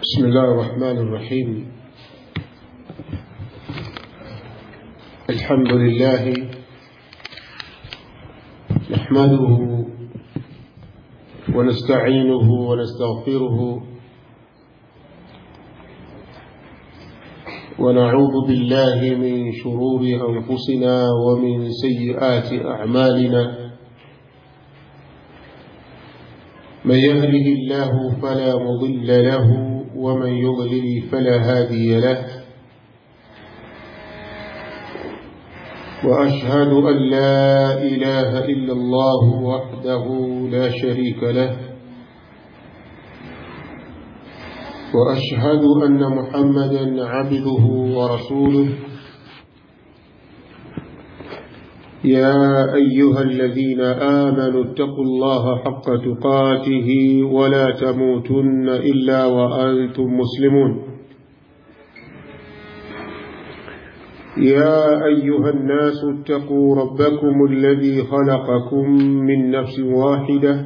بسم الله الرحمن الرحيم. الحمد لله نحمده ونستعينه ونستغفره ونعوذ بالله من شرور أنفسنا ومن سيئات أعمالنا. من يهده الله فلا مضل له ومن يضلل فلا هادي له. وأشهد أن لا إله إلا الله وحده لا شريك له. وأشهد أن محمدا عبده ورسوله. يا أيها الذين آمنوا اتقوا الله حق تقاته ولا تموتن إلا وأنتم مسلمون. يا أيها الناس اتقوا ربكم الذي خلقكم من نفس واحدة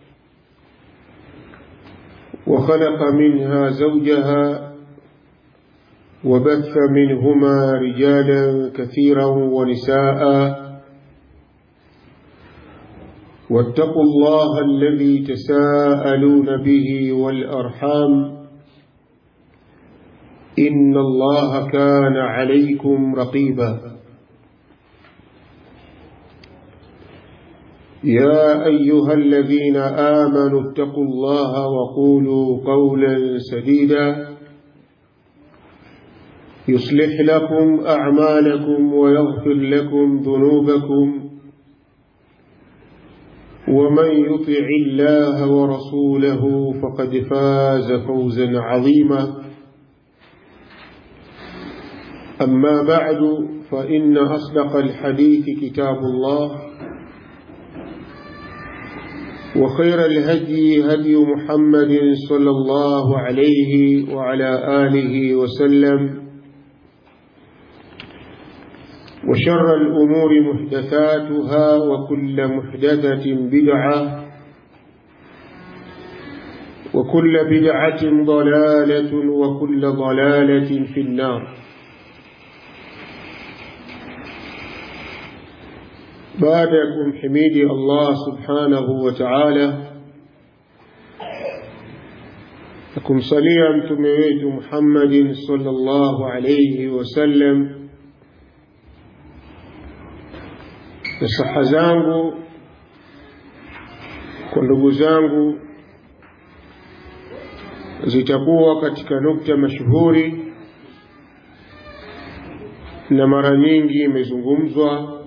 وخلق منها زوجها وبث منهما رجالا كثيرا ونساء. واتقوا الله الذي تساءلون به والأرحام إن الله كان عليكم رقيبا. يا أيها الذين آمنوا اتقوا الله وقولوا قولا سديدا يصلح لكم أعمالكم ويغفر لكم ذنوبكم. ومن يطع الله ورسوله فقد فاز فوزا عظيما. أما بعد فإن أصدق الحديث كتاب الله وخير الهدي هدي محمد صلى الله عليه وعلى آله وسلم. وشر الأمور محدثاتها وكل محدثة بدعة وكل بدعة ضلالة وكل ضلالة في النار. بعدكم حميدي الله سبحانه وتعالى لكم صليا متمويت محمد صلى الله عليه وسلم. Nasaha zangu kwa ndugu zangu zitakuwa katika nukta mashuhuri na mara nyingi imezungumzwa,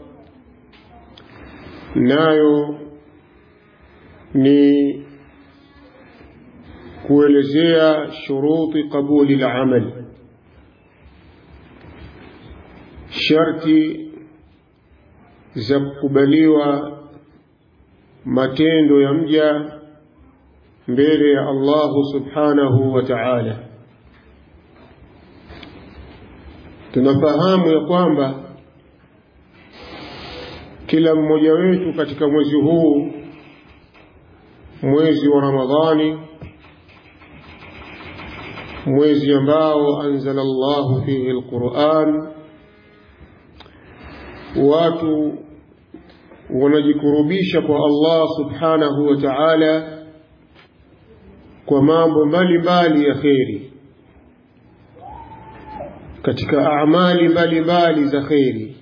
nayo ni kuelezea shuruti qabuli al-amal, sharti za kukubaliwa matendo ya mja mbele ya Allah subhanahu wa ta'ala. Tunafahamu ya kwamba kila mmoja wetu katika mwezi huu, mwezi wa Ramadhani, mwezi ambao anzala Allah fihi al-Qur'an, watu wanajikurubisha kwa Allah subhanahu wa ta'ala kwa mambo mbalimbali ya kheri, katika amali mbalimbali za kheri,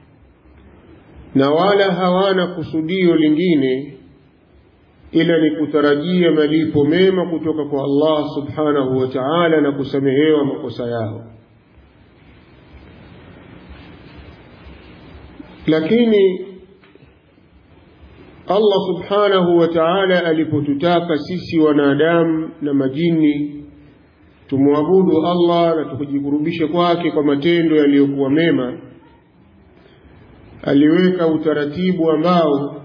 na wala hawana kusudio lingine ila ni kutarajia malipo mema kutoka kwa Allah subhanahu wa ta'ala na kusamehewa makosa yao. Lakini Allah subhanahu wa ta'ala alipotutaka sisi wanadamu na majini tumwabudu Allah na tukujikurubisha kwake kwa matendo yaliyokuwa mema, aliweka utaratibu ambao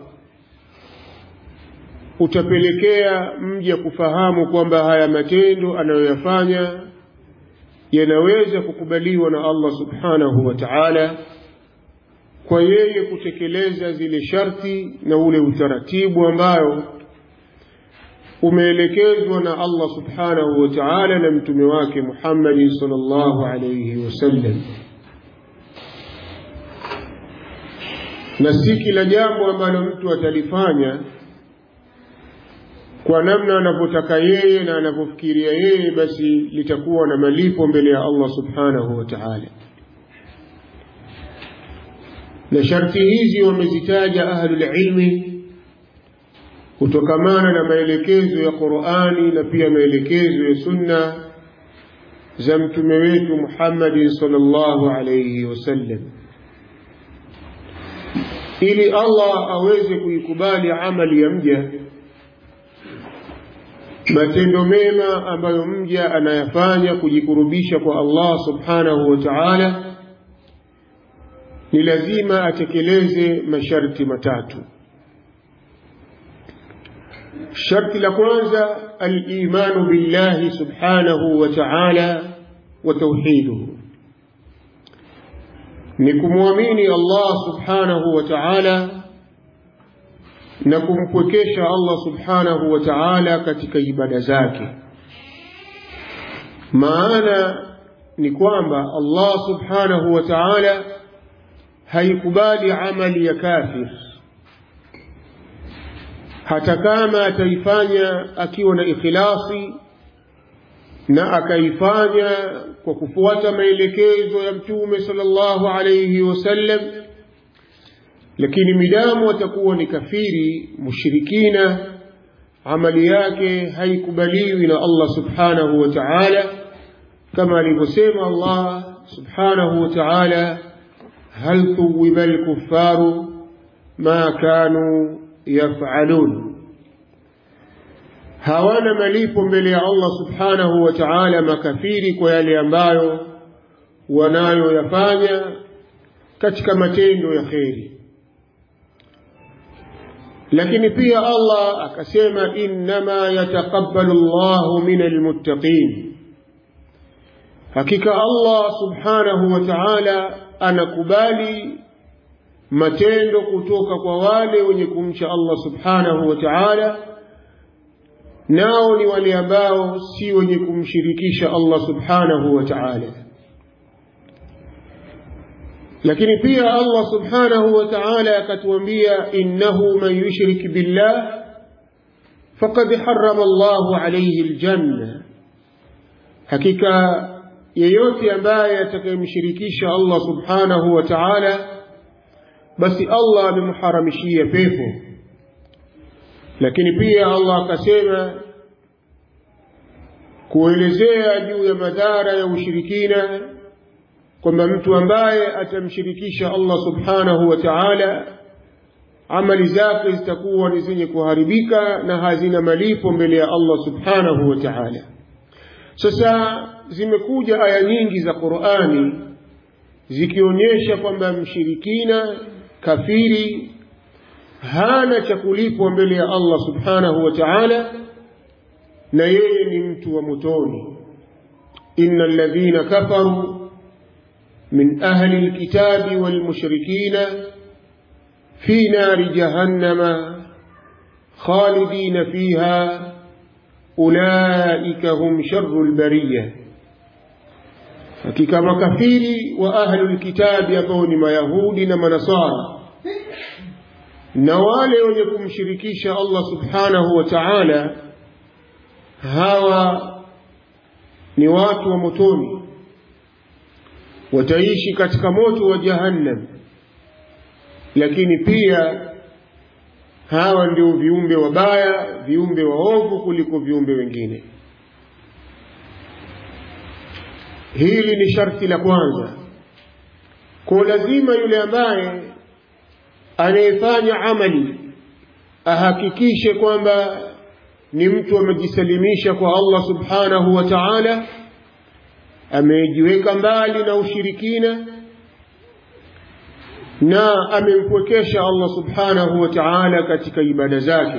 utapelekea mja kufahamu kwamba haya matendo anayoyafanya yanaweza kukubaliwa na Allah subhanahu wa ta'ala kwa yeye kutekeleza zile sharti na ule utaratibu ambao umeelekezwa na Allah subhanahu wa ta'ala na mtume wake Muhammad sallallahu alayhi wasallam. Na si kila jambo ambalo mtu atalifanya kwa namna anavyotaka yeye na anavyofikiria yeye basi litakuwa na malipo mbele ya Allah subhanahu wa ta'ala. Na sharti hizi wamezitaja ahlul ilmi kutokamana na maelekezo ya Qur'ani na pia maelekezo ya sunna za mtume wetu Muhammad sallallahu alayhi wasallam, ili Allah aweze kuikubali amali ya mja. Matendo mema ambayo mja anayafanya kujikurubisha kwa Allah subhanahu wa ta'ala ni lazima atekeleze masharti matatu. Sharti la kwanza, al-imanu billahi subhanahu wa ta'ala wa tauhiduhu, ni kumwamini Allah subhanahu wa ta'ala na kumpwekesha Allah subhanahu wa ta'ala katika ibada zake. Maana ni kwamba Allah subhanahu wa ta'ala haikubali amali ya kafir, hata kama ataifanya akiwa na ikhlasi na akaifanya kwa kufuata maelekezo ya mtume sallallahu alayhi wasallam, lakini midamu atakuwa ni kafiri mushrikina, amali yake haikubaliwi na Allah subhanahu wa ta'ala, kama alivyosema Allah subhanahu wa ta'ala, hal thuwiba al-kuffaru ma kanu yaf'alun, hawana malipo mbele ya Allah subhanahu wa ta'ala makafiri kwa yale ambayo wanayoyafanya katika matendo ya kheri. Lakini pia Allah akasema, innama yataqabbalu Allahu minal muttaqin, hakika Allah subhanahu wa ta'ala anakubali matendo kutoka kwa wale wenye kumcha Allah subhanahu wa ta'ala, nao ni wale ambao si wenye kumshirikisha Allah subhanahu wa ta'ala. Lakini pia Allah subhanahu wa ta'ala akatuambia, innahu man yushrik billah faqad harrama Allahu alayhi aljanna, hakika yeyote ambaye atakayemshirikisha Allah subhanahu wa ta'ala basi Allah amemharamishia pepo. Lakini pia Allah akasema kuelezea juu ya madhara ya ushirikina kwamba mtu ambaye atamshirikisha Allah subhanahu wa ta'ala amali zake zitakuwa ni zenye kuharibika na hazina malipo mbele ya Allah subhanahu wa ta'ala. Sasa zimekuja aya nyingi za Qur'ani zikionyesha kwamba mshirikina kafiri hana cha kulipwa mbele ya Allah subhanahu wa ta'ala, na yeye ni mtu wa motoni. innal ladhina kafaru min ahli alkitabi wal mushrikina fi nari jahannama khalidina fiha ulaika hum sharrul bariyah, hakika makafiri wa ahlul kitabi ambao ni mayahudi na manasara na wale wenye kumshirikisha Allah subhanahu wa ta'ala, hawa ni watu wa motoni, wataishi katika moto wa jahannam. Lakini pia hawa ndio viumbe wabaya, viumbe waovu kuliko viumbe wengine. Hili ni sharti la kwanza. Kwa lazima yule ambaye anayefanya amali ahakikishe kwamba ni mtu amejisalimisha kwa Allah subhanahu wa ta'ala, amejiweka mbali na ushirikina na amempwekesha Allah subhanahu wa ta'ala katika ibada zake.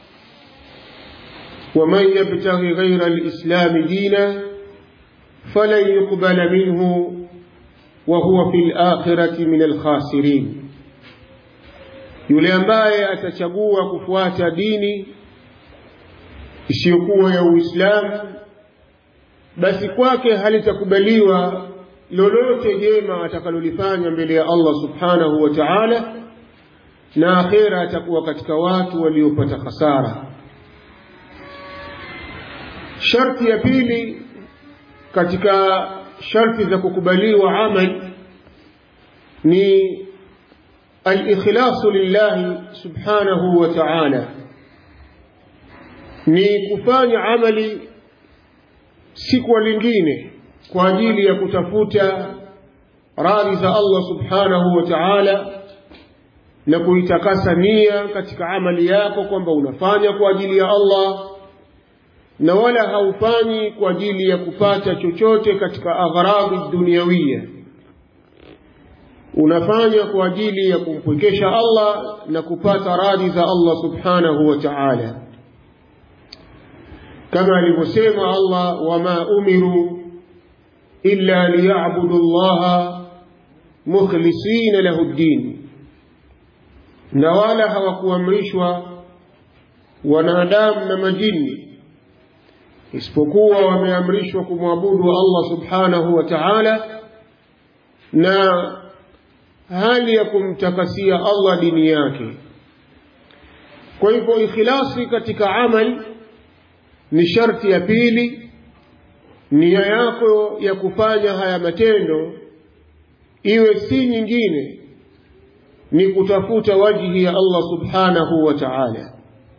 ومن يبتغي غير الإسلام دينا فلن يقبل منه وهو في الآخرة من الخاسرين. yule ambaye atachagua kufuata dini isiyokuwa ya Uislamu, basi kwake halitakubaliwa lolote jema atakalolifanya mbele ya Allah subhanahu wa ta'ala, na akhera atakuwa katika watu waliopata hasara. Sharti ya pili katika sharti za kukubaliwa amal ni al-ikhlasu lillahi subhanahu wa ta'ala, ni kufanya amali si kwa lingine kwa ajili ya kutafuta radhi za Allah subhanahu wa ta'ala, na kuitakasa nia katika amali yako kwamba unafanya kwa ajili ya Allah, na wala haufanyi kwa ajili ya kupata chochote katika aghradi duniawia. Unafanya kwa ajili ya kumpwekesha Allah na kupata radhi za Allah subhanahu wa ta'ala, kama alivyosema Allah, wama umiru illa liya'budu Allaha mukhlisina lahu ad-din, na wala hawakuamrishwa wanadamu na majini isipokuwa wameamrishwa kumwabudu Allah subhanahu wa ta'ala na hali ya kumtakasia Allah dini yake. Kwa hivyo ikhlasi katika amal ni sharti ya pili. Nia yako ya kufanya haya matendo iwe si nyingine, ni kutafuta wajhi ya Allah subhanahu wa ta'ala.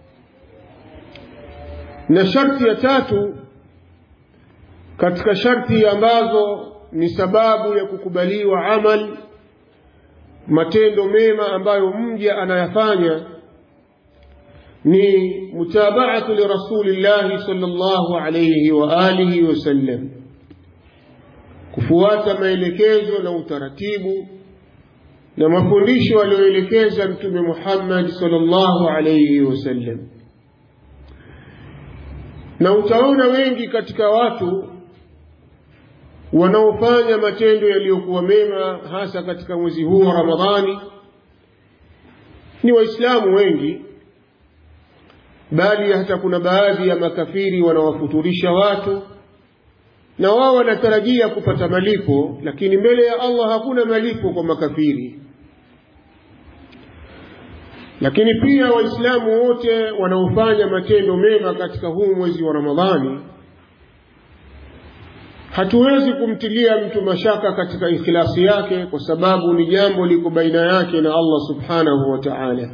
Na sharti ya tatu katika sharti ambazo ni sababu ya kukubaliwa amal, matendo mema ambayo mja anayafanya, ni mutaba'atu li Rasulillah sallallahu alayhi wa alihi wasallam, kufuata maelekezo na utaratibu na mafundisho aliyoelekeza Mtume Muhammad sallallahu alayhi wasallam. Na utaona wengi katika watu wanaofanya matendo yaliyokuwa mema hasa katika mwezi huu wa Ramadhani ni Waislamu wengi, bali hata kuna baadhi ya makafiri wanawafuturisha watu, na wao wanatarajia kupata malipo, lakini mbele ya Allah hakuna malipo kwa makafiri. Lakini pia Waislamu wote wanaofanya matendo mema katika huu mwezi wa Ramadhani, hatuwezi kumtilia mtu mashaka katika ikhlasi yake, kwa sababu ni jambo liko baina yake na Allah subhanahu wa ta'ala.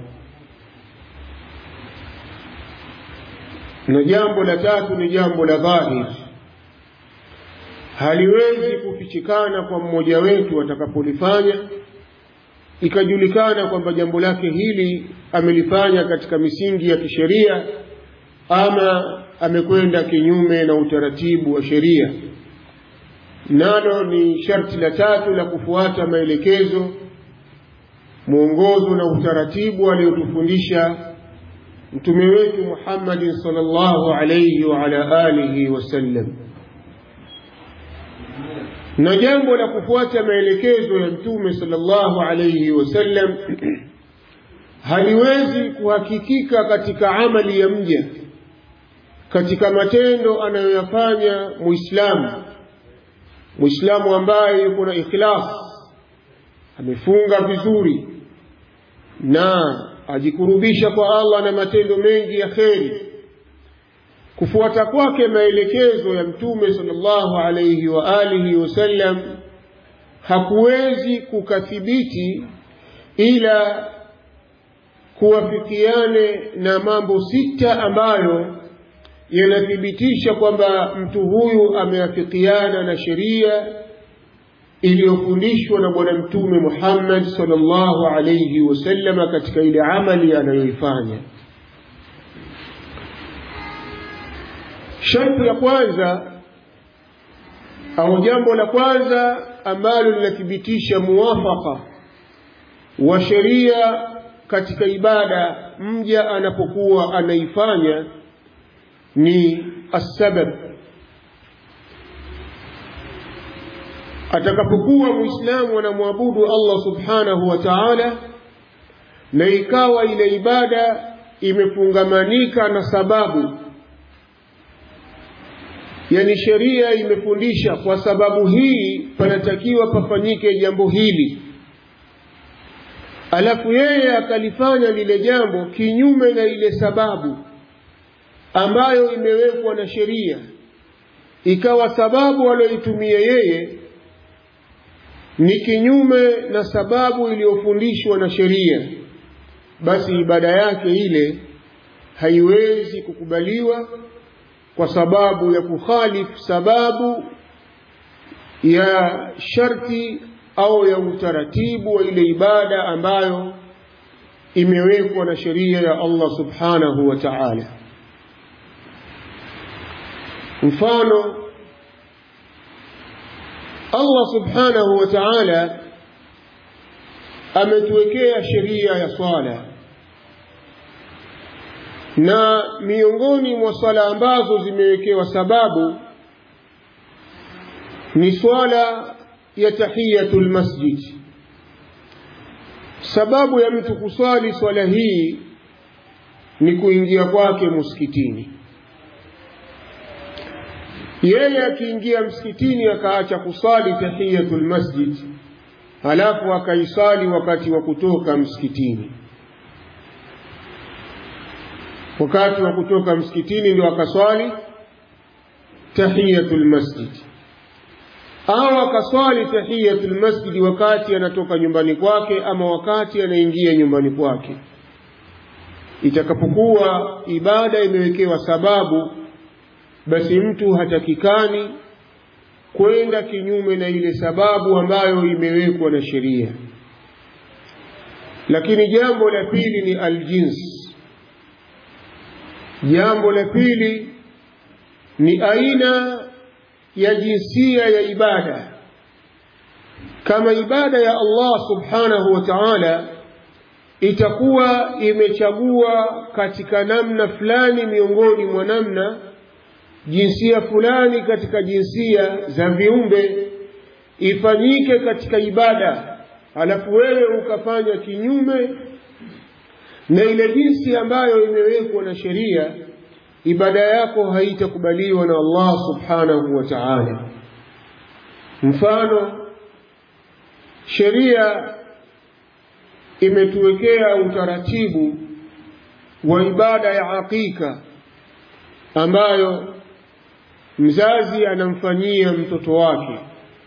Na jambo la tatu ni jambo la dhahir, haliwezi kufichikana kwa mmoja wetu atakapolifanya ikajulikana kwamba jambo lake hili amelifanya katika misingi ya kisheria ama amekwenda kinyume na utaratibu wa sheria. Nalo ni sharti la tatu la kufuata maelekezo, mwongozo na utaratibu aliotufundisha Mtume wetu Muhammad sallallahu alayhi wa ala alihi wasallam. Na jambo la kufuata maelekezo ya Mtume sallallahu alayhi wasallam haliwezi kuhakikika katika amali ya mja, katika matendo anayoyafanya Muislamu ambaye yuko na ikhlas, amefunga vizuri na ajikurubisha kwa Allah na matendo mengi ya kheri, kufuata kwake maelekezo ya Mtume sallallahu alayhi wa alihi wasallam hakuwezi kukathibiti ila kuwafikiane na mambo sita ambayo yanathibitisha kwamba mtu huyu ameafikiana na sheria iliyofundishwa na Bwana Mtume Muhammad sallallahu alayhi wasallam katika ile amali anayoifanya. Sharti ya kwanza au jambo la kwanza ambalo linathibitisha muwafaka wa sheria katika ibada mja anapokuwa anaifanya ni asbab. Atakapokuwa Muislamu anamwabudu Allah subhanahu wa ta'ala na ikawa ile ibada imefungamanika na sababu, yani sheria imefundisha kwa sababu hii panatakiwa pafanyike jambo hili, alafu yeye akalifanya lile jambo kinyume na ile sababu ambayo imewekwa na sheria, ikawa sababu aliyoitumia yeye ni kinyume na sababu iliyofundishwa na sheria, basi ibada yake ile haiwezi kukubaliwa kwa sababu ya kukhalifu sababu ya sharti au ya utaratibu wa ile ibada ambayo imewekwa na sheria ya Allah subhanahu wa ta'ala. Mfano, Allah subhanahu wa ta'ala ametuwekea sheria ya swala, na miongoni mwa swala ambazo zimewekewa sababu ni swala ya tahiyatul masjid. Sababu ya mtu kuswali swala hii ni kuingia kwake msikitini. Yeye akiingia msikitini akaacha kusali tahiyatul masjid, halafu akaisali wakati wa kutoka msikitini, wakati wa kutoka msikitini ndio akaswali tahiyatul masjid, au akaswali tahiyatul masjid wakati anatoka nyumbani kwake ama wakati anaingia nyumbani kwake. Itakapokuwa ibada imewekewa sababu, basi mtu hatakikani kwenda kinyume na ile sababu ambayo imewekwa na sheria. Lakini jambo la pili ni aljins. Jambo la pili ni aina ya jinsia ya ibada. Kama ibada ya Allah subhanahu wa ta'ala itakuwa imechagua katika namna fulani miongoni mwa namna jinsia fulani katika jinsia za viumbe ifanyike katika ibada, alafu wewe ukafanya kinyume na ile jinsi ambayo imewekwa na sheria, ibada yako haitakubaliwa na Allah subhanahu wa ta'ala. Mfano, sheria imetuwekea utaratibu wa ibada ya hakika ambayo mzazi anamfanyia mtoto wake,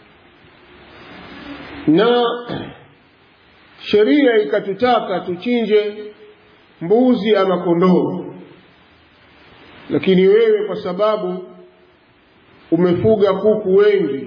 na sheria ikatutaka tuchinje mbuzi ama kondoo. Lakini wewe kwa sababu umefuga kuku wengi,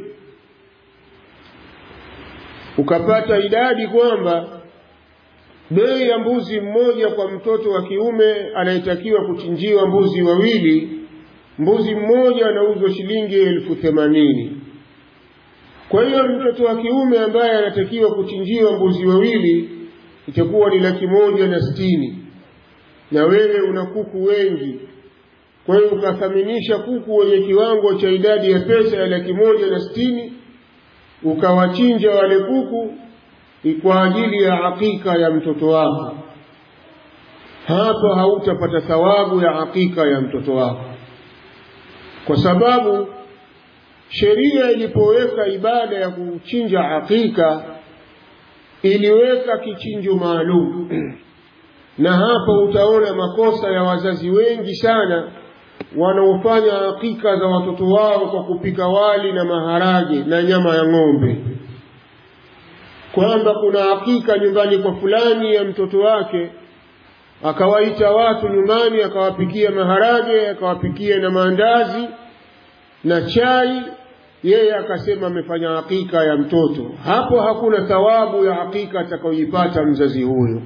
ukapata idadi kwamba bei ya mbuzi mmoja kwa mtoto wa kiume anayetakiwa kuchinjiwa mbuzi wawili, mbuzi mmoja anauzwa shilingi 80,000. Kwa hiyo mtoto wa kiume ambaye anatakiwa kuchinjiwa mbuzi wawili itakuwa ni 160,000, na wewe una kuku wengi. Kwa hiyo ukathaminisha kuku wenye kiwango cha idadi ya pesa ya 160,000, ukawachinja wale kuku kwa ajili ya hakika ya mtoto wako. Hapo hautapata thawabu ya hakika ya mtoto wako, kwa sababu sheria ilipoweka ibada ya kuchinja hakika iliweka kichinjo maalum. Na hapo utaona makosa ya wazazi wengi sana wanaofanya hakika za watoto wao kwa kupika wali na maharage na nyama ya ng'ombe, kwamba kuna hakika nyumbani kwa fulani ya mtoto wake, akawaita watu nyumbani, akawapikia maharage, akawapikia na maandazi na chai, yeye akasema amefanya hakika ya mtoto. Hapo hakuna thawabu ya hakika atakayoipata mzazi huyo.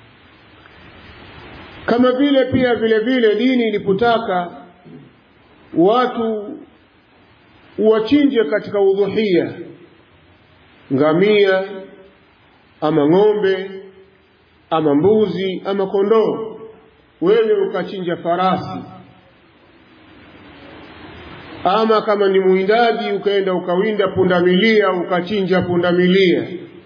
Kama vile pia vile dini ilipotaka watu wachinje katika udhuhia ngamia ama ng'ombe ama mbuzi ama kondoo, wewe ukachinja farasi, ama kama ni muindaji ukaenda ukawinda pundamilia ukachinja pundamilia,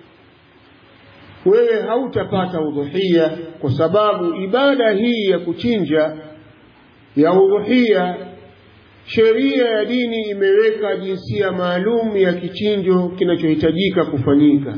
wewe hautapata udhuhia, kwa sababu ibada hii ya kuchinja ya udhuhia sheria ya dini imeweka jinsia maalum ya kichinjo kinachohitajika kufanyika.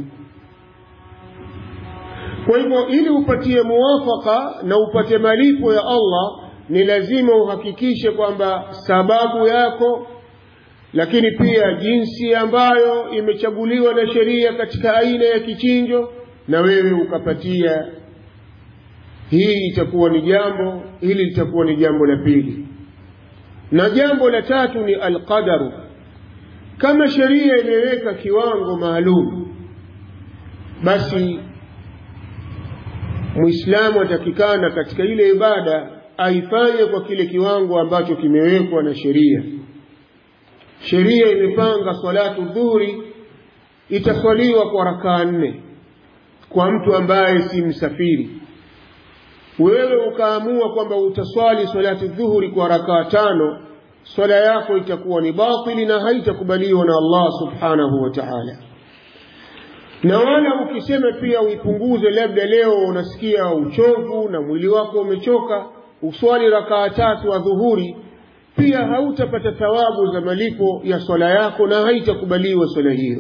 Kwa hivyo ili upatie muwafaka na upate malipo ya Allah, ni lazima uhakikishe kwamba sababu yako, lakini pia jinsi ambayo imechaguliwa na sheria katika aina ya kichinjo, na wewe ukapatia. Hili litakuwa ni jambo la pili. Na jambo la tatu ni alqadaru. Kama sheria imeweka kiwango maalum, basi Muislamu atakikana katika ile ibada aifanye kwa kile kiwango ambacho kimewekwa na sheria. Sheria imepanga salatu dhuhuri itaswaliwa kwa rakaa 4 kwa mtu ambaye si msafiri. Wewe ukaamua kwamba utaswali salatu dhuhuri kwa rakaa 5, swala yako itakuwa ni batili na haitakubaliwa na Allah subhanahu wa ta'ala. Na wala ukisema pia uipunguze, labda leo unasikia uchovu na mwili wako umechoka, uswali rakaa 3 wa dhuhuri, pia hautapata thawabu za malipo ya swala yako na haitakubaliwa swala hiyo.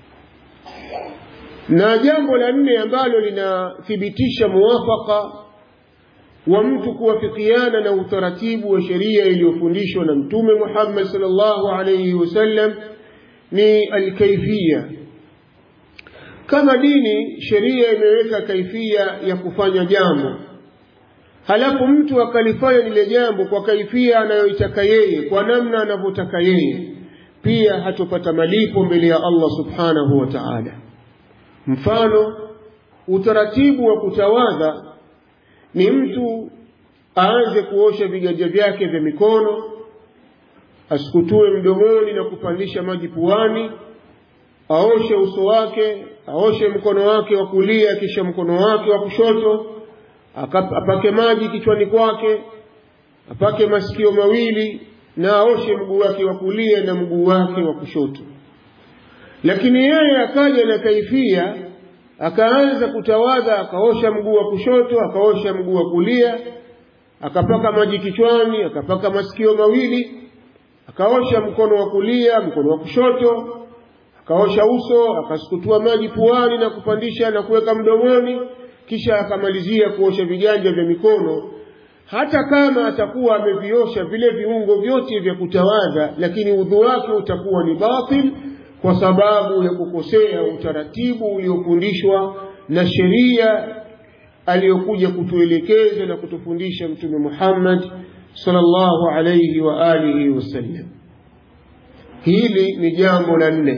Na jambo la 4 ambalo linathibitisha muwafaka wa mtu kuwafikiana na utaratibu wa sheria iliyofundishwa na Mtume Muhammad sallallahu alayhi wasallam ni alkaifia. Kama dini, sheria imeweka kaifia ya kufanya jambo, halafu mtu akalifanya lile jambo kwa kaifia anayoitaka yeye, kwa namna anavyotaka yeye, pia hatopata malipo mbele ya Allah subhanahu wa ta'ala. Mfano, utaratibu wa kutawadha ni mtu aanze kuosha viganja vyake vya mikono, asikutue mdomoni na kupandisha maji puani, aoshe uso wake, aoshe mkono wake wa kulia kisha mkono wake wa kushoto, apake maji kichwani kwake, apake masikio mawili, na aoshe mguu wake wa kulia na mguu wake wa kushoto. Lakini yeye akaja na kaifia, akaanza kutawadha, akaosha mguu wa kushoto, akaosha mguu wa kulia, akapaka maji kichwani, akapaka masikio mawili, akaosha mkono wa kulia, mkono wa kushoto, akaosha uso, akasukutua maji puani na kupandisha na kuweka mdomoni, kisha akamalizia kuosha viganja vya mikono. Hata kama atakuwa ameviosha vile viungo vyote vya kutawadha, lakini udhu wake utakuwa ni batil kwa sababu ya kukosea utaratibu uliofundishwa na sheria aliyokuja kutuelekeza na kutufundisha Mtume Muhammad sallallahu alayhi wa alihi wasallam. Hili ni jambo la 4.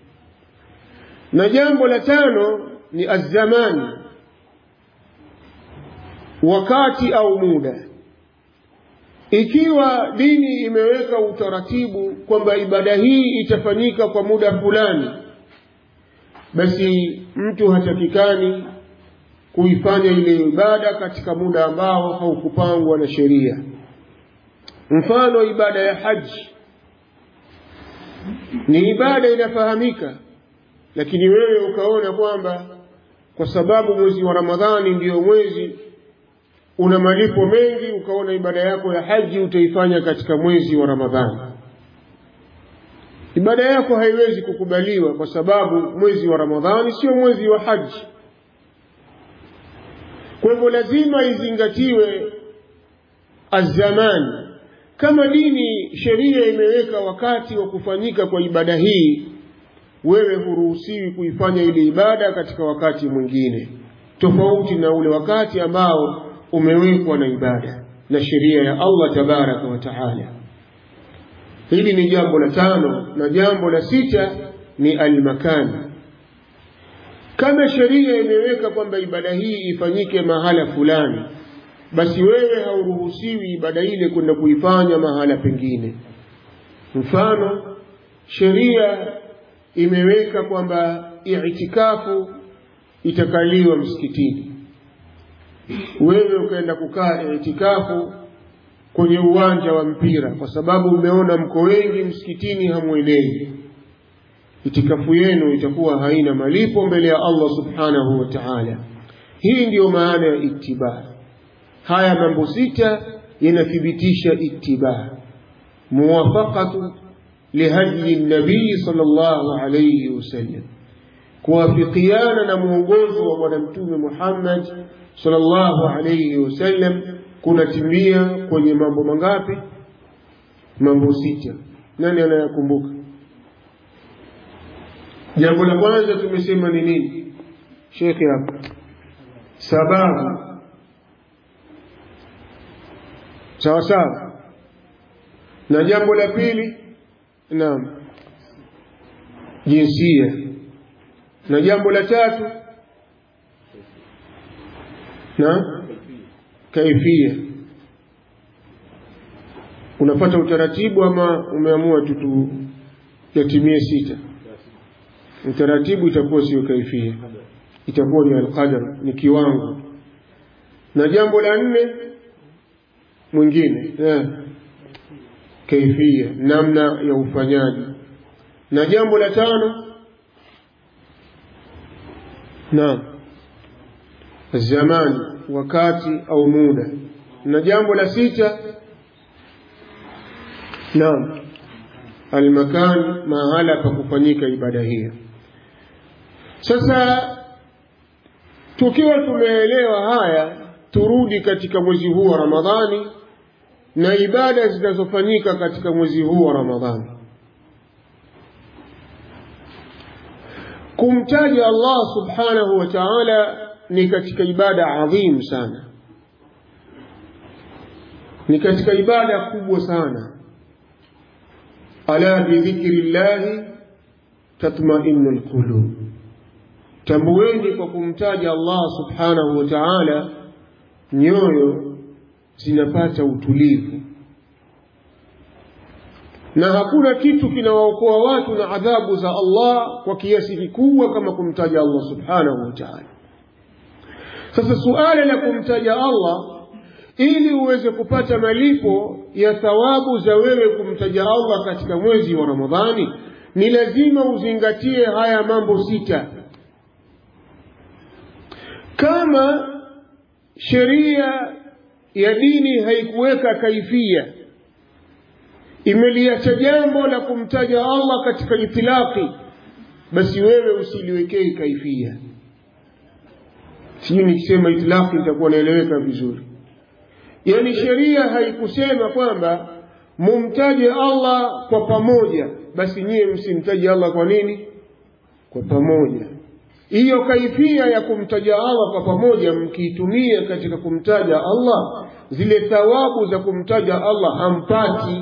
Na jambo la 5 ni az-zamani, wakati au muda. Ikiwa dini imeweka utaratibu kwamba ibada hii itafanyika kwa muda fulani, basi mtu hatakikani kuifanya ile ibada katika muda ambao haukupangwa na sheria. Mfano, ibada ya haji ni ibada inafahamika, lakini wewe ukaona kwamba kwa sababu mwezi wa Ramadhani ndio mwezi una malipo mengi, ukaona ibada yako ya haji utaifanya katika mwezi wa Ramadhani. Ibada yako haiwezi kukubaliwa kwa sababu mwezi wa Ramadhani sio mwezi wa haji. Kwa hivyo lazima izingatiwe az-zaman. Kama dini, sheria imeweka wakati wa kufanyika kwa ibada hii, wewe huruhusiwi kuifanya ile ibada katika wakati mwingine tofauti na ule wakati ambao umewekwa na ibada na sheria ya Allah tabaraka wa taala. Hili ni jambo la 5. Na jambo la 6 ni al-makan. Kama sheria imeweka kwamba ibada hii ifanyike mahala fulani, basi wewe hauruhusiwi ibada ile kwenda kuifanya mahala pengine. Mfano, sheria imeweka kwamba i'tikafu itakaliwa msikitini. Wewe ukaenda kukaa i'tikafu kwenye uwanja wa mpira kwa sababu umeona mko wengi msikitini, hamuelewi, itikafu yenu itakuwa haina malipo mbele ya Allah subhanahu wa ta'ala. Hii ndiyo maana ya ittiba. Haya mambo 6 yanathibitisha ittiba. muwafaqatu lihadi nabii sallallahu alayhi wasallam, kuwafikiana na mwongozo wa bwana mtume Muhammad sallallahu alayhi wasallam kunatimia kwenye mambo mangapi? Mambo 6. Nani anayakumbuka? Jambo la kwanza tumesema ni nini shekhi hapa? Sababu. Sawa sawa. Na jambo la pili, naam, jinsia. Na jambo la tatu, na kaifia. Unapata utaratibu ama umeamua tu yatimie 6? Utaratibu itakuwa sio kaifia, itakuwa ni alqadar, ni kiwango. Na jambo la 4 mwingine, kaifia, namna ya ufanyaji. Na jambo la 5, na zamani, wakati au muda. Na jambo la 6, naam, almakan, mahala pa kufanyika ibada hiyo. Sasa tukiwa tumeelewa haya, turudi katika mwezi huu wa Ramadhani na ibada zinazofanyika katika mwezi huu wa Ramadhani. Kumtaja Allah subhanahu wa ta'ala ni katika ibada adhim sana, ni katika ibada kubwa sana. Ala bidhikri llahi tatma'innul qulub, tambueni kwa kumtaja Allah subhanahu wa ta'ala nyoyo zinapata utulivu. Na hakuna kitu kinawaokoa watu na adhabu za Allah kwa kiasi kikubwa kama kumtaja Allah subhanahu wa ta'ala. Sasa suala la kumtaja Allah ili uweze kupata malipo ya thawabu za wewe kumtaja Allah katika mwezi wa Ramadhani, ni lazima uzingatie haya mambo 6. Kama sheria ya dini haikuweka kaifia, imeliacha jambo la kumtaja Allah katika itilaki, basi wewe usiliwekei kaifia. Sijui nikisema itilaki nitakuwa naeleweka vizuri. Yani sheria haikusema kwamba mumtaje Allah kwa pamoja, basi nyie msimtaje Allah kwa nini? Kwa pamoja. Hiyo kaifia ya kumtaja Allah kwa pamoja mkiitumia katika kumtaja Allah, zile thawabu za kumtaja Allah hampati,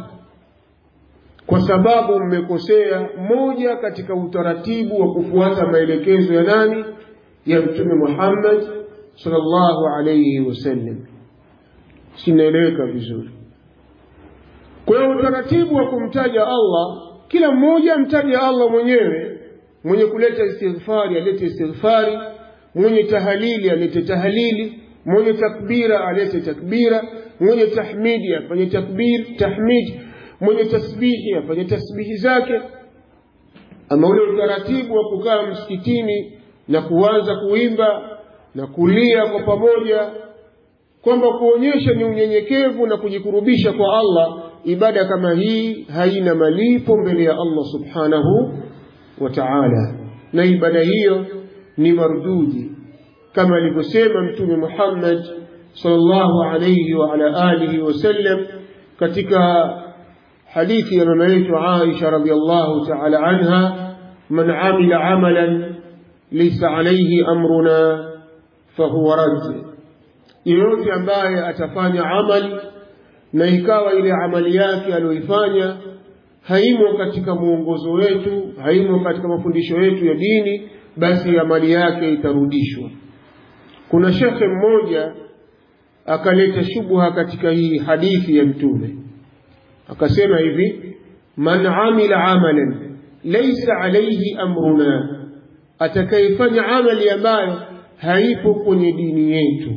kwa sababu mmekosea moja katika utaratibu wa kufuata maelekezo ya nani? Ya Mtume Muhammad sallallahu alayhi wasallam. Sinaeleweka vizuri? Kwa hiyo utaratibu wa kumtaja Allah, kila mmoja mtaje Allah mwenyewe. Mwenye kuleta istighfari alete istighfari, mwenye tahalili alete tahalili, mwenye takbira alete takbira, mwenye tahmidi afanye tahmid, mwenye tasbihi afanye tasbihi zake. Ama ule utaratibu wa kukaa msikitini na kuanza kuimba na kulia kwa pamoja, kwamba kuonyesha ni unyenyekevu na kujikurubisha kwa Allah, ibada kama hii haina malipo mbele ya Allah subhanahu wa ta'ala, na ibada hiyo ni mardudi, kama alivyosema Mtume Muhammad sallallahu alayhi wa ala alihi wasallam katika hadithi ya mama yetu Aisha radhiyallahu ta'ala anha: man amila amalan laysa alayhi amruna fahuwa rad, yeyote ambaye atafanya amali na ikawa ile amali yake aliyoifanya haimo katika muongozo wetu, haimo katika mafundisho yetu ya dini, basi amali yake itarudishwa. Kuna shekhe mmoja akaleta shubha katika hii hadithi ya Mtume, akasema hivi: man amila amalan laysa alayhi amruna, atakayefanya amali ambayo haipo kwenye dini yetu.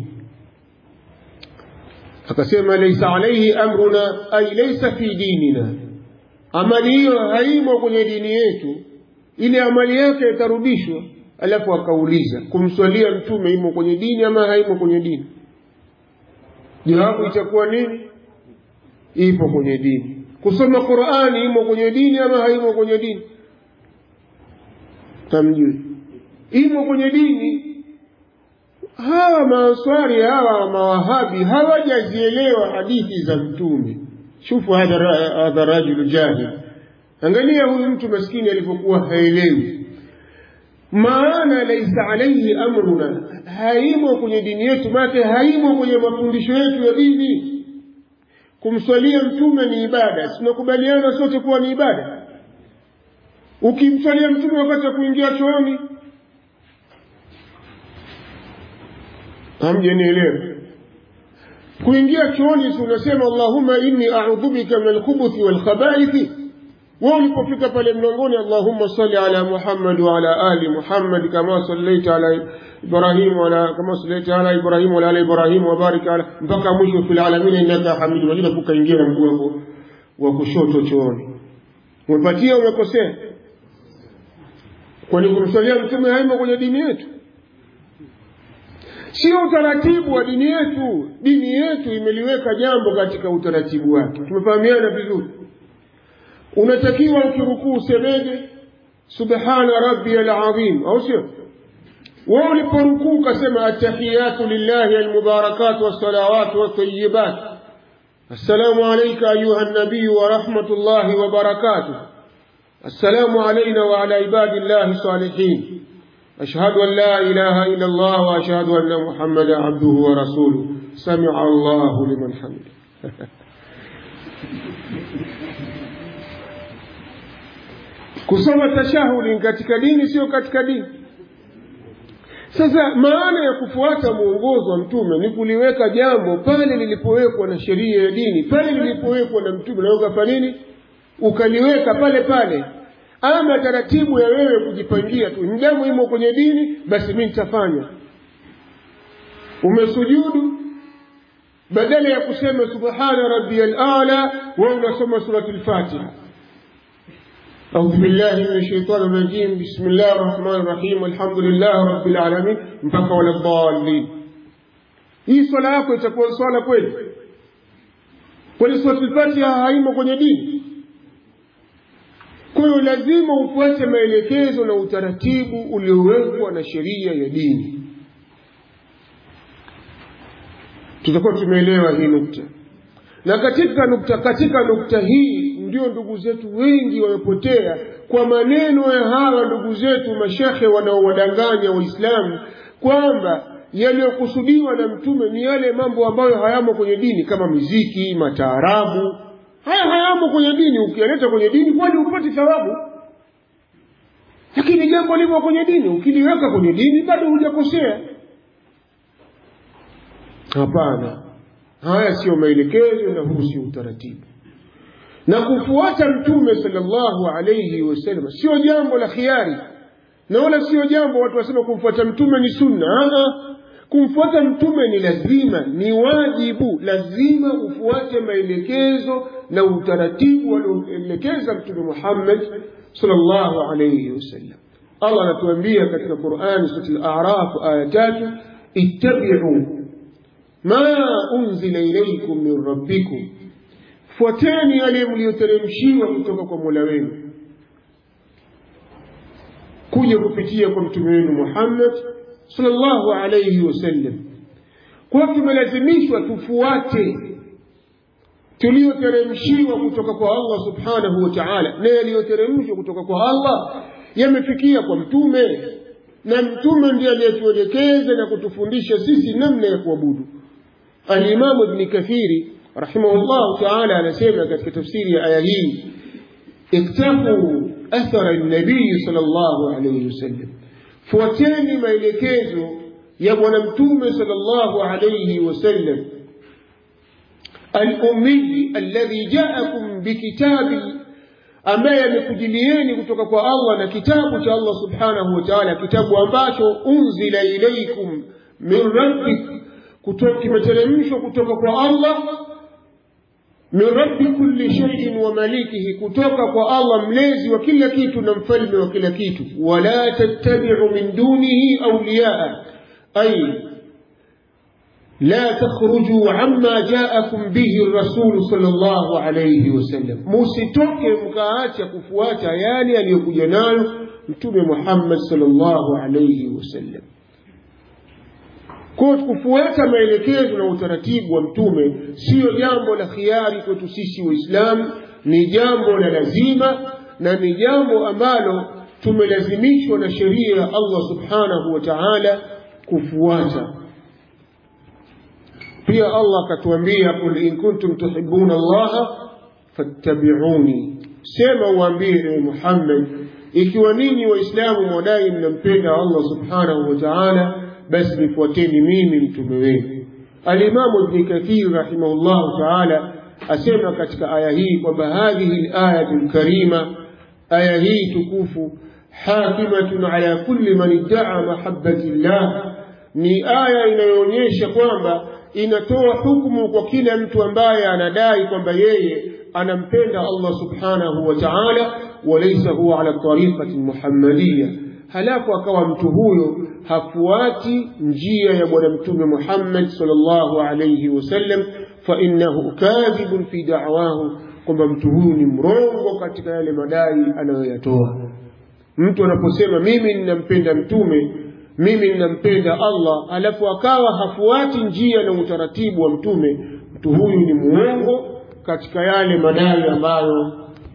Akasema laysa alayhi amruna ay laysa fi dinina, amali hiyo haimo kwenye dini yetu, ile amali yake itarudishwa. Alafu akauliza, kumswalia Mtume imo kwenye dini ama haimo kwenye dini? Jawabu itakuwa nini? Ipo kwenye dini. kusoma Qur'ani imo kwenye dini ama haimo kwenye dini? Tamjui imo kwenye dini. Hawa Maanswari, hawa Mawahabi hawajazielewa hadithi za Mtume. Shufu hadha rajul jahil, angalia huyu mtu maskini alipokuwa haelewi. Maana laisa alayhi amruna, haimo kwenye dini yetu, maana haimo kwenye mafundisho yetu ya dini. Kumswalia Mtume ni ibada, tunakubaliana sote kuwa ni ibada. Ukimswalia Mtume wakati wa kuingia chooni, hamjanielewa. Kuingia chooni si unasema Allahumma inni a'udhu bika min al-khubuthi wal khaba'ith. Wewe ulipofika pale mlangoni, Allahumma salli ala Muhammad wa ala ali Muhammad kama sallaita ala Ibrahim wa ala kama sallaita ala Ibrahim wa ala Ibrahim wa barik ala, mpaka mwisho fil alamin innaka hamidun majid. Kukaingia na mguu wako wa kushoto chooni, umepatia umekosea? Kwani kumsalia Mtume haimo kwenye dini yetu? Sio utaratibu wa dini yetu. Dini yetu imeliweka jambo katika utaratibu wake. Tumefahamiana vizuri. Unatakiwa ukirukuu usemeje? Subhana rabbiyal azim, au sio? Wewe uliporukuu kasema at-tahiyatu lillahi al-mubarakatu was-salawatu wat-tayyibat. Assalamu alayka ayuha an-nabiy wa rahmatullahi wa barakatuh. Assalamu alayna wa ala ibadillahi salihin. أشهد أن لا إله إلا الله وأشهد أن محمدا عبده ورسوله. سمع الله لمن حمده. kusoma tashahudi katika dini sio katika dini. Sasa maana ya kufuata mwongozo wa Mtume ni kuliweka jambo pale lilipowekwa na sheria ya dini, pale lilipowekwa na Mtume na ukafanya nini? Ukaliweka pale pale. Ama taratibu ya wewe kujipangia tu, jambo imo kwenye dini, basi mimi nitafanya. Umesujudu, badala ya kusema subhana rabbiyal a'la, wewe unasoma suratul Fatiha. A'udhu billahi minash shaitanir rajim. Bismillahir rahmanir rahim. Alhamdulillahi rabbil alamin mpaka wala dhalin. Hii swala yako itakuwa swala kweli? Kwani suratul Fatiha haimo kwenye dini? Kwa hiyo lazima ufuate maelekezo na utaratibu uliowekwa na sheria ya dini. Tutakuwa tumeelewa hii nukta. Na katika nukta hii ndio ndugu zetu wengi wamepotea kwa maneno ya hawa ndugu zetu mashekhe wanaowadanganya Waislamu kwamba yaliyokusudiwa na Mtume ni yale mambo ambayo hayamo kwenye dini, kama muziki, mataarabu. Haya hayamo kwenye dini. Ukileta kwenye dini kwani upate thawabu? Lakini jambo lipo kwenye dini, ukiliweka kwenye dini bado hujakosea. Hapana, haya sio maelekezo na huu sio utaratibu. Na kufuata Mtume sallallahu alayhi wasallam sio jambo la khiari, na wala sio jambo watu wasema kumfuata Mtume ni sunna. Kumfuata Mtume ni lazima, ni wajibu. Lazima ufuate maelekezo na utaratibu alioelekeza Mtume Muhammad sallallahu alayhi wasallam. Allah anatuambia katika Qur'an, sura al-A'raf aya 3, ittabi'u ma unzila ilaykum min rabbikum, fuateni yale mlioteremshiwa kutoka kwa Mola wenu, kuja kupitia kwa Mtume wenu Muhammad sallallahu alayhi wasallam. Kwa tumelazimishwa tufuate tulioteremshiwa kutoka kwa Allah subhanahu wa ta'ala, na yaliyoteremshwa kutoka kwa Allah yamefikia kwa Mtume, na Mtume ndiye aliyetuelekeza na kutufundisha sisi namna ya kuabudu. Al-Imam Ibn Kathiri rahimahullah ta'ala anasema katika tafsiri ya aya hii, iktafu athara an-nabii sallallahu alayhi wasallam, fuateni maelekezo ya bwana Mtume sallallahu alayhi wasallam, al-ummi alladhi ja'akum bikitabi, ambaye amekujilieni kutoka kwa Allah na kitabu cha Allah subhanahu wa ta'ala, kitabu ambacho unzila ilaykum min rabbikum, kimeteremshwa kutoka kwa Allah, min rabbi kulli shay'in wa malikihi, kutoka kwa Allah mlezi wa kila kitu na mfalme wa kila kitu. Wala tattabi'u min dunihi awliyaa, ay la takhruju amma ja'akum bihi ar-rasul sallallahu alayhi wasallam, musitoke mkaacha kufuata yale aliyokuja nayo mtume Muhammad sallallahu alayhi wasallam. Kwa kufuata maelekezo na utaratibu wa mtume sio jambo la khiari kwetu sisi Waislamu, ni jambo la lazima na ni jambo ambalo tumelazimishwa na sheria ya Allah subhanahu wa ta'ala kufuata. Pia Allah akatuambia, qul in kuntum tuhibbuna Allah fattabi'uni, sema uambie Muhammad, ikiwa ninyi waislamu mwadai mnampenda Allah subhanahu wa ta'ala, basi nifuateni mimi mtume wenu. Al-Imam Ibn Kathir rahimahullah ta'ala asema katika aya hii kwamba hadhihi al-ayatul karima, aya hii tukufu, hakimatun ala kulli man idda'a mahabbati Allah, ni aya inayoonyesha kwamba inatoa hukumu kwa kila mtu ambaye anadai kwamba yeye anampenda Allah subhanahu wa ta'ala, walaysa huwa ala tariqati muhammadiyya, halafu akawa mtu huyo hafuati njia ya bwana mtume Muhammad sallallahu alayhi wasallam, fa innahu kadhibun fi da'wahu, kwamba mtu huyu ni mrongo katika yale madai anayoyatoa. Mtu anaposema mimi ninampenda mtume, mimi ninampenda Allah, alafu akawa hafuati njia na utaratibu wa mtume, mtu huyu ni muongo katika yale madai ambayo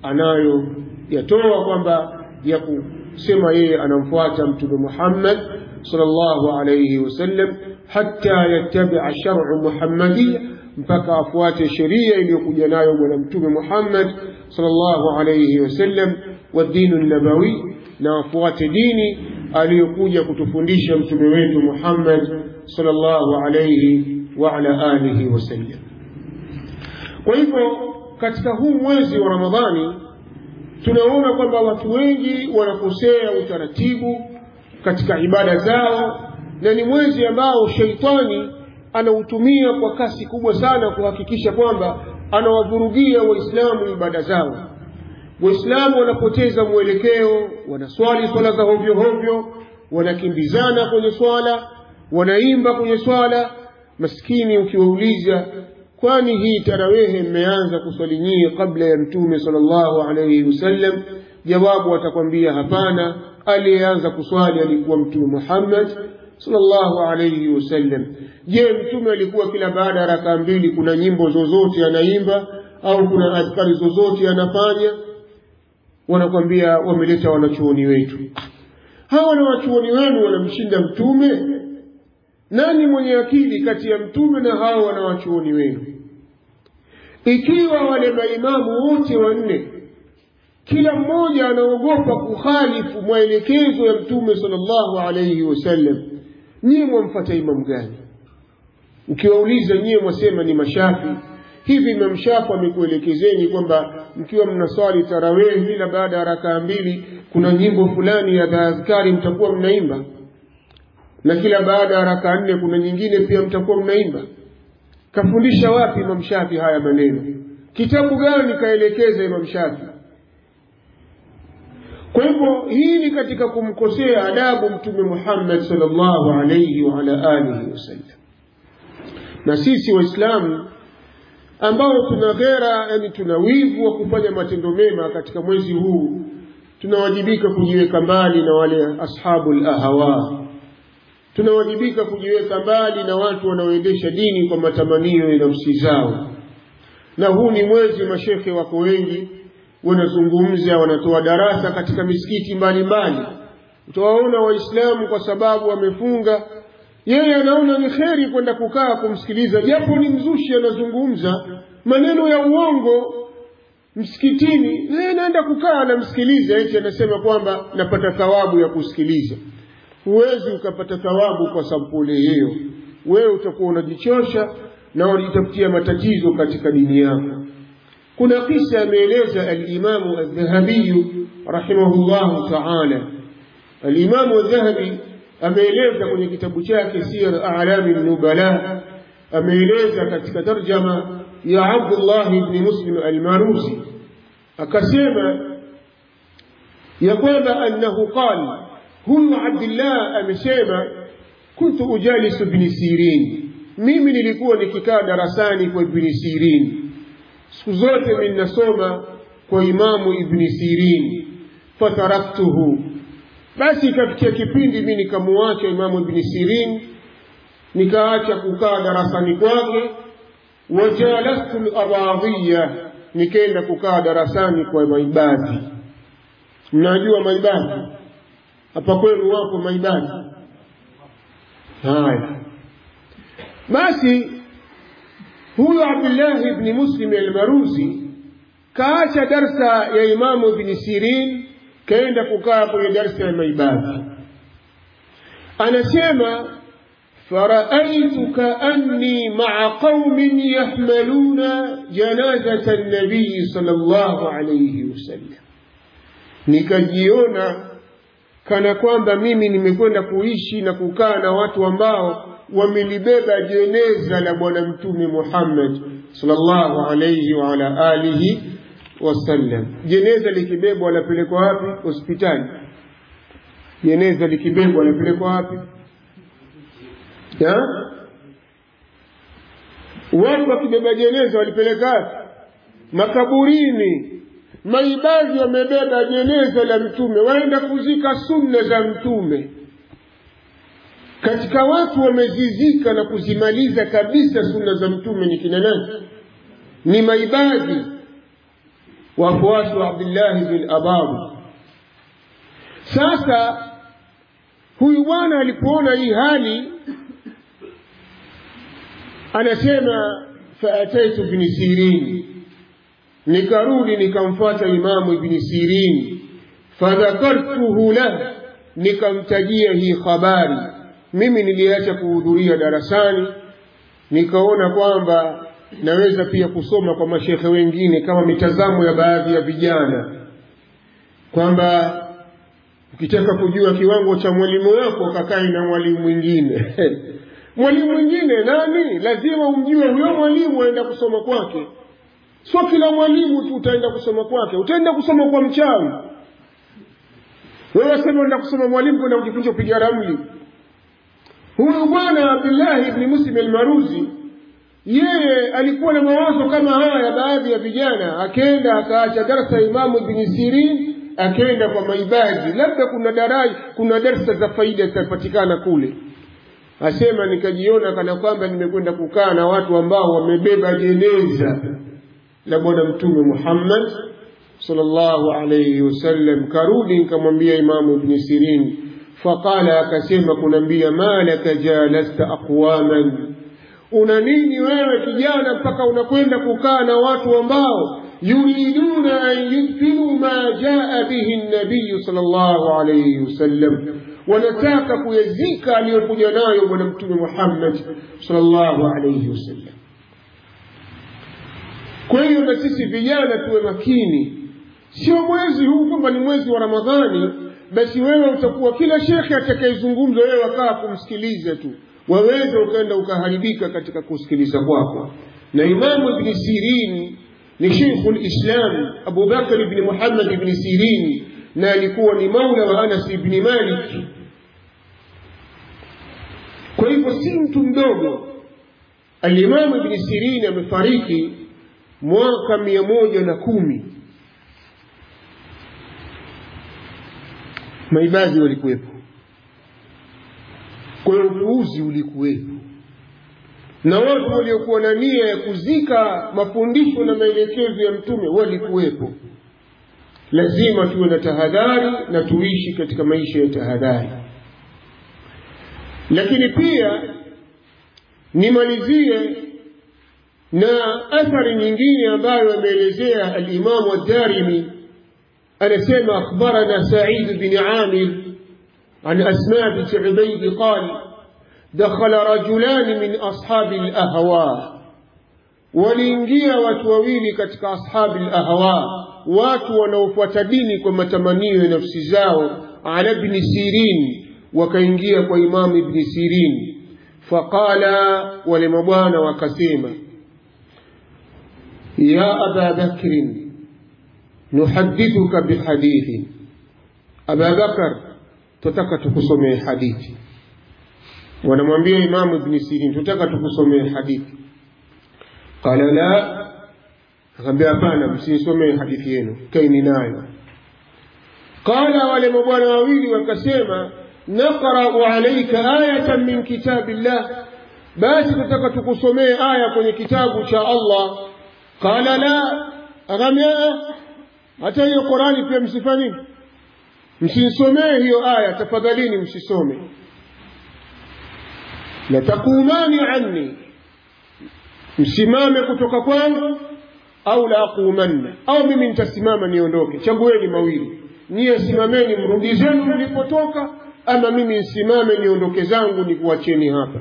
anayoyatoa, kwamba ya kusema yeye anamfuata mtume Muhammad sallallahu alayhi wasallam, hatta yattabi'a shar'u muhammadiyya, mpaka afuate sheria iliyokuja nayo bwana mtume Muhammad sallallahu alayhi wasallam, wa dinu nabawi, na afuate dini aliyokuja kutufundisha mtume wetu Muhammad sallallahu alayhi wa ala alihi wasallam. Kwa hivyo katika huu mwezi wa Ramadhani tunaona kwamba watu wengi wanakosea utaratibu katika ibada zao, na ni mwezi ambao sheitani anautumia kwa kasi kubwa sana kuhakikisha kwamba anawavurugia waislamu ibada zao. Waislamu wanapoteza mwelekeo, wanaswali swala za hovyo hovyo, wanakimbizana kwenye swala, wanaimba kwenye swala. Maskini ukiwauliza, kwani hii tarawehe mmeanza kuswali nyie kabla ya mtume sallallahu alayhi wasallam? Jawabu watakwambia hapana, aliyeanza kuswali alikuwa mtume Muhammad sallallahu alayhi wasallam. Je, mtume alikuwa kila baada ya raka mbili kuna nyimbo zozote anaimba au kuna adhkari zozote anafanya? Wanakwambia wameleta wanachuoni wetu. Hawa wanachuoni wenu wanamshinda mtume? Nani mwenye akili kati ya mtume na hawa wanachuoni wenu? Ikiwa wale maimamu wote wanne kila mmoja anaogopa kukhalifu maelekezo ya mtume sallallahu alayhi wasallam, nyie mwamfuata imamu gani? Ukiwauliza nyie mwasema ni Mashafi. Hivi Imam Shafi amekuelekezeni kwamba mkiwa mnaswali tarawih bila baada ya raka mbili kuna nyimbo fulani ya adhkari mtakuwa mnaimba, na kila baada ya raka nne kuna nyingine pia mtakuwa mnaimba? Kafundisha wapi Imam Shafi haya maneno? Kitabu gani kaelekeza Imam Shafi? Kwa hivyo hii ni katika kumkosea adabu mtume Muhammad sallallahu alayhi wa ala alihi wasallam. Na sisi waislamu ambao tuna ghera, yani tuna wivu wa kufanya matendo mema katika mwezi huu, tunawajibika kujiweka mbali na wale ashabul ahawa. Tunawajibika kujiweka mbali na watu wanaoendesha dini kwa matamanio ya nafsi zao. Na huu ni mwezi mashekhe wako wengi wanazungumza, wanatoa darasa katika misikiti mbalimbali. Utawaona waislamu kwa sababu wamefunga, yeye anaona ni kheri kwenda kukaa kumsikiliza, japo ni mzushi anazungumza maneno ya uongo msikitini, yeye anaenda kukaa anamsikiliza, eti anasema kwamba napata thawabu ya kusikiliza. Huwezi ukapata thawabu kwa sampuli hiyo. Wewe utakuwa unajichosha na unajitafutia matatizo katika dini yako. Kuna kisa ameeleza al-Imam al-Dhahabi rahimahullah ta'ala. Al-Imam al-Dhahabi ameeleza kwenye kitabu chake Siyar A'lam an-Nubala, ameeleza katika tarjama ya Abdullah ibn Muslim al-Marusi, akasema ya kwamba annahu qala, huyu Abdullah amesema, kuntu ujalisu ibn Sirin, mimi nilikuwa nikikaa darasani kwa Ibn Sirin, siku zote mimi ninasoma kwa Imamu Ibn Sirin, fataraktuhu, basi ikafikia kipindi mimi nikamuacha Imamu Ibn Sirin, nikaacha kukaa darasani kwake. Wajalastu al-Abadhiyya, nikaenda kukaa darasani kwa Maibadhi. Mnajua Maibadhi? Hapa kwenu wapo Maibadhi? Haya basi, huyo Abdullah ibn Muslim al-Maruzi kaacha darsa ya Imamu Ibn Sirin, kaenda kukaa kwenye darsa ya Maibadhi. Anasema فرأيت كأني مع قوم يحملون جنازة النبي صلى الله عليه وسلم, nikajiona kana kwamba mimi nimekwenda kuishi na kukaa na watu ambao wamelibeba jeneza la bwana mtume Muhammad sallallahu alayhi wa ala alihi wasallam. Jeneza likibebwa lapelekwa wapi? Hospitali. Jeneza likibebwa lapelekwa wapi? Watu wakibeba jeneza walipeleka makaburini. Maibadhi wamebeba jeneza la mtume, waenda kuzika sunna za mtume. Katika watu wamezizika na kuzimaliza kabisa sunna za mtume ni kina nani? Ni Maibadhi, wafuasi wa Abdullah bin Ababu. Sasa huyu bwana alipoona hii hali, anasema faataitu Ibn Sirin, nikarudi nikamfuata Imamu Ibn Sirin, fadhakartuhu lahu, nikamtajia hii habari. Mimi niliacha kuhudhuria darasani, nikaona kwamba naweza pia kusoma kwa mashekhe wengine, kama mitazamo ya baadhi ya vijana kwamba ukitaka kujua kiwango cha mwalimu wako kakae na mwalimu mwingine. Mwalimu mwingine nani? Lazima umjue huyo mwalimu aenda kusoma kwake. Sio kila mwalimu tu utaenda kusoma kwake. Utaenda kusoma kwa mchawi. Wewe sema unaenda kusoma mwalimu kwenda kujifunza kupiga ramli. Huyu bwana Abdullah ibn Muslim al-Maruzi, yeye alikuwa na mawazo kama haya. Baadhi ya vijana akaenda akaacha darasa Imamu Ibn Sirin, akaenda kwa Maibadhi, labda kuna darasa za faida zitapatikana kule. Asema nikajiona kana kwamba nimekwenda kukaa na watu ambao wamebeba jeneza la bwana mtume Muhammad sallallahu alayhi wasallam. Karudi nikamwambia Imamu Ibn Sirin, faqala, akasema kunambia, malaka jalasta aqwaman, una nini wewe kijana mpaka unakwenda kukaa na watu ambao yuriduna an yudfinu ma jaa bihi an-nabiy sallallahu alayhi wasallam, wanataka kuyazika aliyokuja nayo bwana mtume Muhammad sallallahu alayhi wasallam. Kwa hiyo na sisi vijana tuwe makini. Sio mwezi huu kwamba ni mwezi wa Ramadhani basi wewe utakuwa kila shekhe atakayezungumza wewe wakaa kumsikiliza tu, waweza ukaenda ukaharibika katika kusikiliza kwako. Na Imamu Ibn Sirin ni Sheikhul Islam Abu Bakr ibn Muhammad ibn Sirin, na alikuwa ni maula wa Anas ibn Malik. Kwa hivyo si mtu mdogo. Al-Imamu Ibn Sirin amefariki mwaka 110. Maibadhi walikuwepo, kwa hiyo upuuzi ulikuwepo, na watu waliokuwa na nia ya kuzika mafundisho na maelekezo ya mtume walikuwepo. Lazima tuwe na tahadhari na tuishi katika maisha ya tahadhari. Lakini pia nimalizie na athari nyingine ambayo ameelezea al-Imam ad-Darimi. anasema akhbarana Sa'id bin Amir an Asma bint Ubayd qala dakhala rajulan min ashabi al-ahwa, waliingia watu wawili katika ashabi al-ahwa, watu wanaofuata dini kwa matamanio ya nafsi zao, ala ibn Sirin, wakaingia kwa Imam Ibn Sirin. Faqala, wale mabwana wakasema, ya Aba Bakr nuhadithuka bihadithi, Aba Bakr tutaka tukusomee hadithi. wanamwambia Imam Ibn Sirin, tutaka tukusomee hadithi. Qala la, akamwambia hapana, msinisomee hadithi yenu, kaini nayo. Qala, wale mabwana wawili wakasema, naqra'u alayka ayatan min kitabillah, basi tutaka tukusomee aya kwenye kitabu cha Allah. Qala la, akamwambia hata hiyo Qur'ani pia msifanye, msisomee hiyo aya, tafadhalini msisome. La taqumani anni, msimame kutoka kwangu, au la aqumanna, au mimi nitasimama niondoke, chagueni mawili. Nyie simameni mrudi zenu mlipotoka, ama mimi nisimame niondoke zangu nikuacheni hapa.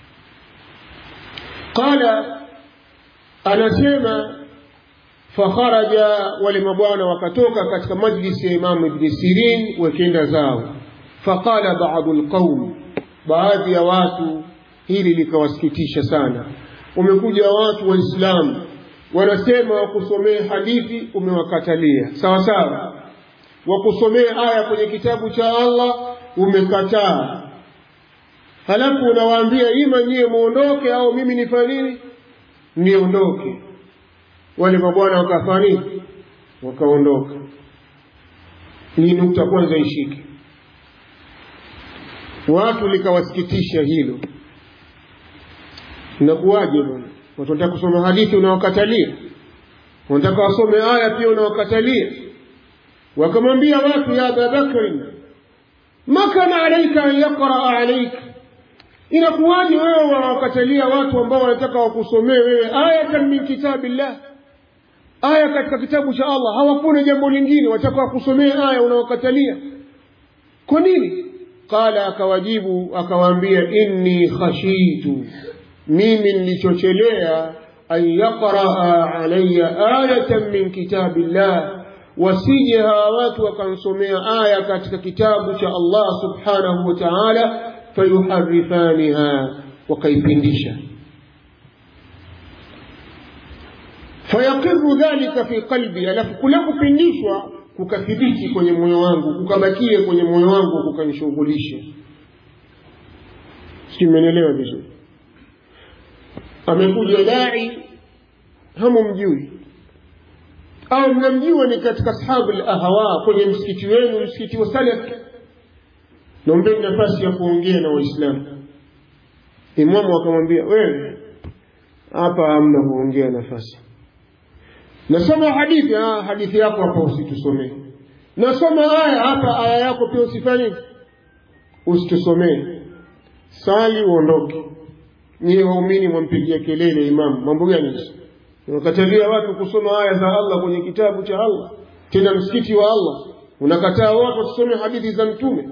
Qala, anasema fakharaja, wale mabwana wakatoka katika majlisi ya Imam Ibn Sirin wakaenda zao. Faqala ba'd alqawm, baadhi ya watu, hili likawasikitisha sana. Umekuja watu waislamu wanasema wakusomee hadithi, umewakatalia. Sawa sawa, wakusomee aya kwenye kitabu cha Allah, umekataa. Halafu unawaambia ima nyie muondoke au mimi nifanye nini? Niondoke. Wale mabwana wakafanya, wakaondoka. Ni nukta kwanza ishike. Watu likawasikitisha hilo. Inakuwaje bwana? Watu wanataka kusoma hadithi unawakatalia, wanataka wasome aya pia unawakatalia. Wakamwambia watu, ya Abu Bakr, ma kana alayka an yaqra alayka, inakuwaje wewe wawakatalia watu ambao wanataka wakusomee wewe ayatan min kitabillah, aya katika kitabu cha Allah? Hawakuna jambo lingine, wataka wakusomee aya unawakatalia. Kwa nini? Qala, akawajibu akawaambia, inni khashitu, mimi nilichochelea, an yaqra alayya ayatan min kitabillah, wasije hawa watu wakansomea aya katika kitabu cha Allah subhanahu wa ta'ala, fayuharrifaniha, wakaipindisha. Fayaqiru dhalika fi qalbi, alafu kule kupindishwa kukathibiti kwenye moyo wangu, kukabakie kwenye moyo wangu, kukanishughulisha. Simenelewa vizuri. Amekuja dai hamumjui, au mnamjua, ni katika ashabu al-ahwa kwenye msikiti wenu, msikiti wa salaf, naombeni nafasi ya kuongea na Waislamu. Imamu akamwambia, wewe hapa hamna kuongea nafasi. Nasoma hadithi, hadithi yako hapa usitusomee. Nasoma aya hapa, aya yako pia usifanye, usitusomee. Sali uondoke. Nyie waumini mwampigia kelele imamu, mambo gani hizo? Unakatalia watu kusoma aya za Allah kwenye kitabu cha Allah, tena msikiti wa Allah. Unakataa watu wasome hadithi za Mtume.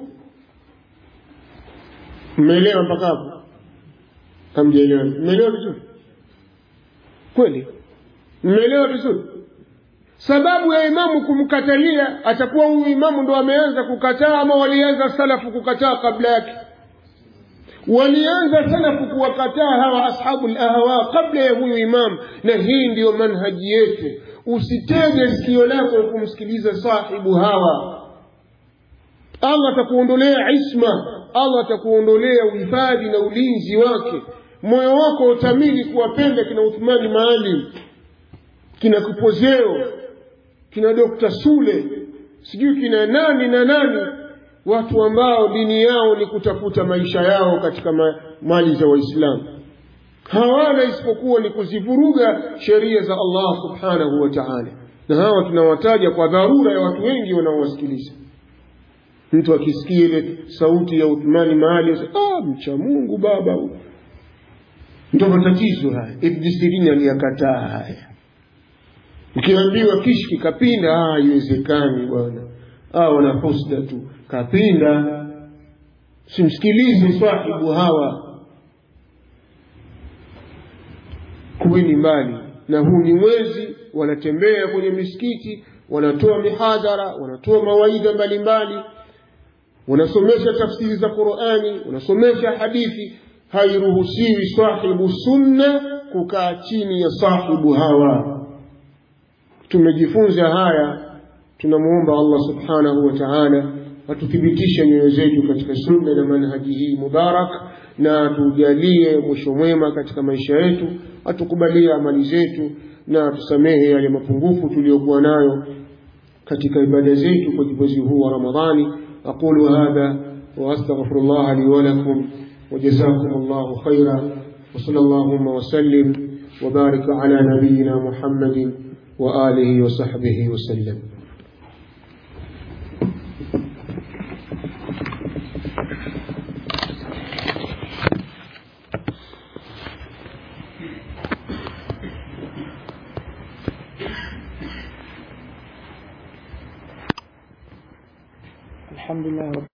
Mmeelewa mpaka hapo? Hamjaelewa? Mmeelewa vizuri kweli? Mmeelewa vizuri? Sababu ya imamu kumkatalia, atakuwa huyu imamu ndo ameanza kukataa, ama walianza salafu kukataa kabla yake? Walianza salafu kuwakataa hawa ashabu al-ahwa kabla ya huyu imam. Na hii ndiyo manhaji yetu. Usitege sikio lako kumsikiliza sahibu hawa. Allah atakuondolea isma, Allah atakuondolea uhifadhi na ulinzi wake. Moyo wako utamili kuwapenda kina Uthmani Maalim, kina Kupozeo, kina Dr. Sule, sijui kina nani na nani, watu ambao dini yao ni kutafuta maisha yao katika mali za Waislamu. Hawana isipokuwa ni kuzivuruga sheria za Allah subhanahu wa ta'ala. Na hawa tunawataja kwa dharura ya watu wengi wanaowasikiliza. Mtu akisikia ile sauti ya Uthmani Maalim, mcha Mungu baba. Ndio matatizo haya. Ibn Sirin aliyakataa haya. Ukiambiwa kishki kapinda, haiwezekani bwana. Wana husda tu, kapinda. Simsikilize sahibu hawa. Kuweni mbali. Na huu ni mwezi, wanatembea kwenye misikiti, wanatoa mihadhara, wanatoa mawaidha mbalimbali, wanasomesha tafsiri za Qur'ani, wanasomesha hadithi. Hairuhusiwi sahibu sunna kukaa chini ya sahibu hawa. Tumejifunza haya. Tunamuomba Allah subhanahu wa ta'ala atuthibitishe nyoyo zetu katika sunna na manhaji hii mubarak. na tujalie mwisho mwema katika maisha yetu, atukubalie amali zetu na tusamehe yale mapungufu tuliyokuwa nayo katika ibada zetu kwa mwezi huu wa Ramadhani. Aqulu hadha wa astaghfirullah li wa lakum wa jazakumullahu khairan wa sallallahu wa sallim wa barik ala nabiyyina Muhammadin wa alihi wa sahbihi wa sallam. الحمد لله.